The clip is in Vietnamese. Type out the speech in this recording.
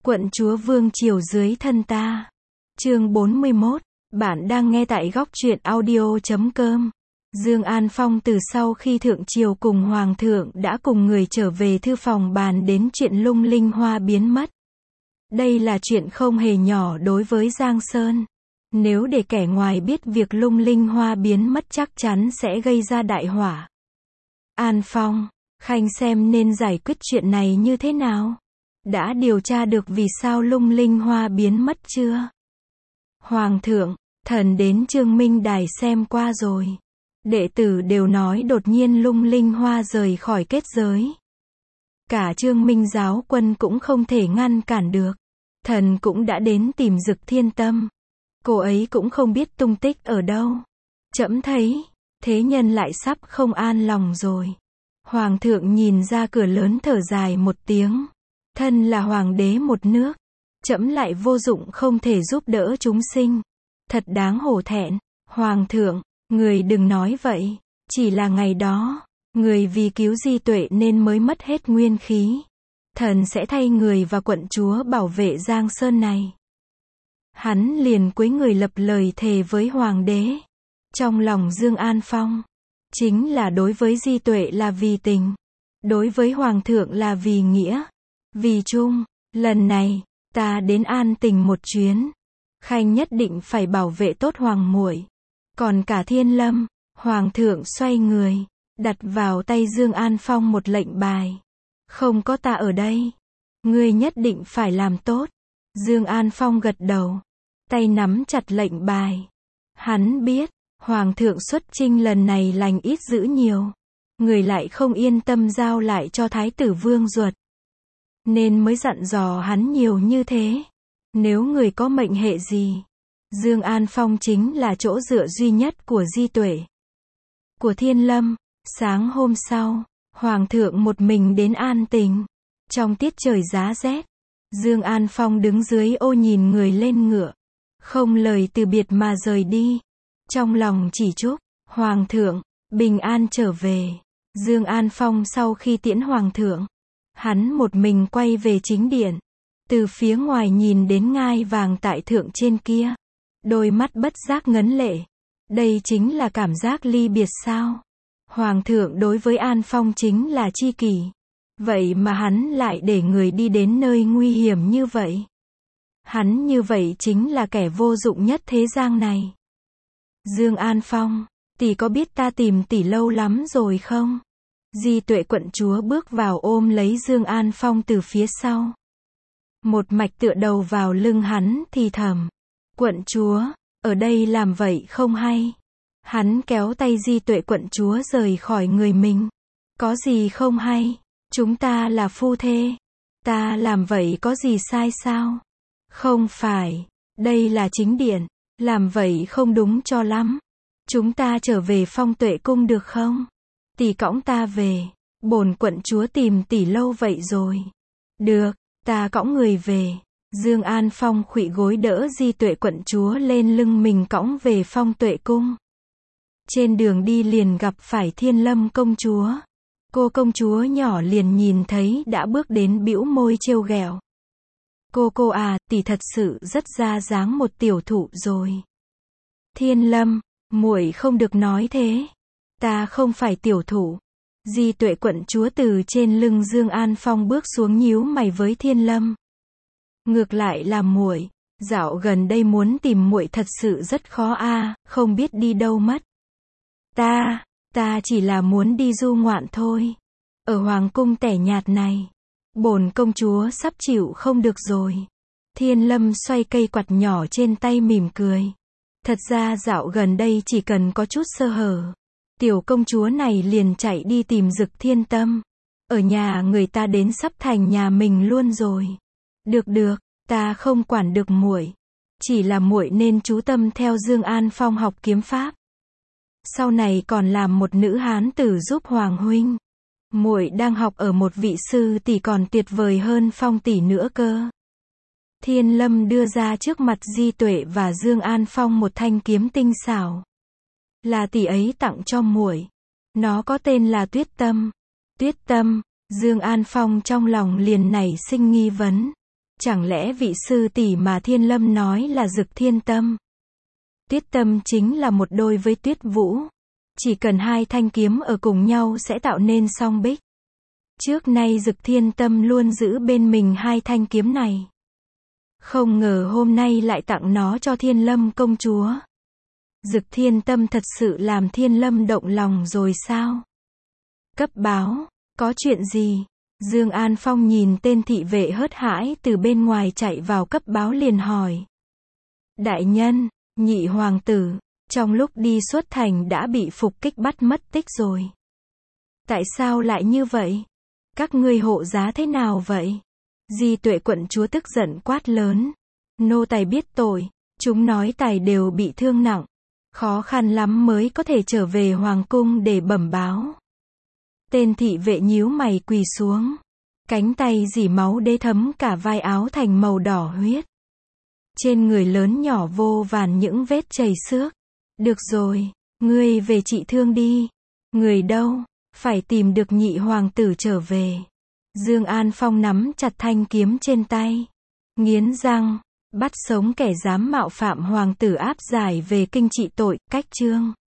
Quận chúa vương triều dưới thân ta. Chương 41. Bạn đang nghe tại góc truyện audio.com. Dương An Phong từ sau khi thượng triều cùng hoàng thượng đã cùng người trở về thư phòng bàn đến chuyện Lung Linh Hoa biến mất. Đây là chuyện không hề nhỏ đối với Giang Sơn. Nếu để kẻ ngoài biết việc Lung Linh Hoa biến mất chắc chắn sẽ gây ra đại họa. An Phong, Khanh xem nên giải quyết chuyện này như thế nào? Đã điều tra được vì sao Lung Linh Hoa biến mất chưa? Hoàng thượng, thần đến Trương Minh Đài xem qua rồi. Đệ tử đều nói đột nhiên Lung Linh Hoa rời khỏi kết giới. Cả Trương Minh giáo quân cũng không thể ngăn cản được. Thần cũng đã đến tìm Dực Thiên Tâm. Cô ấy cũng không biết tung tích ở đâu. Trẫm thấy, thế nhân lại sắp không an lòng rồi. Hoàng thượng nhìn ra cửa lớn thở dài một tiếng. Thân là hoàng đế một nước, trẫm lại vô dụng không thể giúp đỡ chúng sinh. Thật đáng hổ thẹn. Hoàng thượng, người đừng nói vậy. Chỉ là ngày đó, người vì cứu Di Tuệ nên mới mất hết nguyên khí. Thần sẽ thay người và quận chúa bảo vệ Giang Sơn này. Hắn liền cúi người lập lời thề với hoàng đế. Trong lòng Dương An Phong, chính là đối với Di Tuệ là vì tình, đối với hoàng thượng là vì nghĩa, vì chung. Lần này, ta đến An Tình một chuyến. Khanh nhất định phải bảo vệ tốt hoàng muội. Còn cả Thiên Lâm, hoàng thượng xoay người, đặt vào tay Dương An Phong một lệnh bài. Không có ta ở đây, ngươi nhất định phải làm tốt. Dương An Phong gật đầu, tay nắm chặt lệnh bài. Hắn biết, hoàng thượng xuất chinh lần này lành ít dữ nhiều, người lại không yên tâm giao lại cho thái tử Vương Duật, nên mới dặn dò hắn nhiều như thế. Nếu người có mệnh hệ gì, Dương An Phong chính là chỗ dựa duy nhất của Di Tuệ, của Thiên Lâm. Sáng hôm sau, hoàng thượng một mình đến An Tình. Trong tiết trời giá rét, Dương An Phong đứng dưới ô nhìn người lên ngựa, không lời từ biệt mà rời đi. Trong lòng chỉ chúc hoàng thượng bình an trở về. Dương An Phong sau khi tiễn hoàng thượng, hắn một mình quay về chính điện. Từ phía ngoài nhìn đến ngai vàng tại thượng trên kia, đôi mắt bất giác ngấn lệ. Đây chính là cảm giác ly biệt sao? Hoàng thượng đối với An Phong chính là tri kỷ, vậy mà hắn lại để người đi đến nơi nguy hiểm như vậy. Hắn như vậy chính là kẻ vô dụng nhất thế gian này. Dương An Phong, tỷ có biết ta tìm tỷ lâu lắm rồi không? Di Tuệ quận chúa bước vào ôm lấy Dương An Phong từ phía sau, một mạch tựa đầu vào lưng hắn thì thầm. Quận chúa, ở đây làm vậy không hay. Hắn kéo tay Di Tuệ quận chúa rời khỏi người mình. Có gì không hay? Chúng ta là phu thê. Ta làm vậy có gì sai sao? Không phải. Đây là chính điện. Làm vậy không đúng cho lắm. Chúng ta trở về Phong Tuệ cung được không? Tỷ cõng ta về. Bổn quận chúa tìm tỷ lâu vậy rồi. Được, ta cõng người về. Dương An Phong khuỵu gối đỡ Di Tuệ quận chúa lên lưng mình cõng về Phong Tuệ cung. Trên đường đi liền gặp phải Thiên Lâm công chúa. Cô công chúa nhỏ liền nhìn thấy đã bước đến bĩu môi trêu ghẹo. Cô à, tỷ thật sự rất ra dáng một tiểu thụ rồi. Thiên Lâm, muội không được nói thế. Ta không phải tiểu thụ. Di Tuệ quận chúa từ trên lưng Dương An Phong bước xuống nhíu mày với Thiên Lâm. Ngược lại là muội, dạo gần đây muốn tìm muội thật sự rất khó a, không biết đi đâu mất. Ta chỉ là muốn đi du ngoạn thôi. Ở hoàng cung tẻ nhạt này, bổn công chúa sắp chịu không được rồi. Thiên Lâm xoay cây quạt nhỏ trên tay mỉm cười. Thật ra dạo gần đây chỉ cần có chút sơ hở, tiểu công chúa này liền chạy đi tìm Dực Thiên Tâm. Ở nhà người ta đến sắp thành nhà mình luôn rồi. Được, ta không quản được muội. Chỉ là muội nên chú tâm theo Dương An Phong học kiếm pháp. Sau này còn làm một nữ hán tử giúp hoàng huynh. Muội đang học ở một vị sư tỷ còn tuyệt vời hơn Phong tỷ nữa cơ. Thiên Lâm đưa ra trước mặt Di Tuệ và Dương An Phong một thanh kiếm tinh xảo. Là tỷ ấy tặng cho muội. Nó có tên là Tuyết Tâm. Tuyết Tâm, Dương An Phong trong lòng liền nảy sinh nghi vấn. Chẳng lẽ vị sư tỷ mà Thiên Lâm nói là Dực Thiên Tâm? Tuyết Tâm chính là một đôi với Tuyết Vũ. Chỉ cần hai thanh kiếm ở cùng nhau sẽ tạo nên song bích. Trước nay Dực Thiên Tâm luôn giữ bên mình hai thanh kiếm này. Không ngờ hôm nay lại tặng nó cho Thiên Lâm công chúa. Dực Thiên Tâm thật sự làm Thiên Lâm động lòng rồi sao? Cấp báo, có chuyện gì? Dương An Phong nhìn tên thị vệ hớt hải từ bên ngoài chạy vào cấp báo liền hỏi. Đại nhân, nhị hoàng tử, trong lúc đi xuất thành đã bị phục kích bắt mất tích rồi. Tại sao lại như vậy? Các ngươi hộ giá thế nào vậy? Di Tuệ quận chúa tức giận quát lớn. Nô tài biết tội, chúng nói tài đều bị thương nặng. Khó khăn lắm mới có thể trở về hoàng cung để bẩm báo. Tên thị vệ nhíu mày quỳ xuống. Cánh tay rỉ máu đế thấm cả vai áo thành màu đỏ huyết. Trên người lớn nhỏ vô vàn những vết chảy xước. Được rồi, ngươi về trị thương đi. Người đâu? Phải tìm được nhị hoàng tử trở về. Dương An Phong nắm chặt thanh kiếm trên tay. Nghiến răng, bắt sống kẻ dám mạo phạm hoàng tử áp giải về kinh trị tội, cách chương.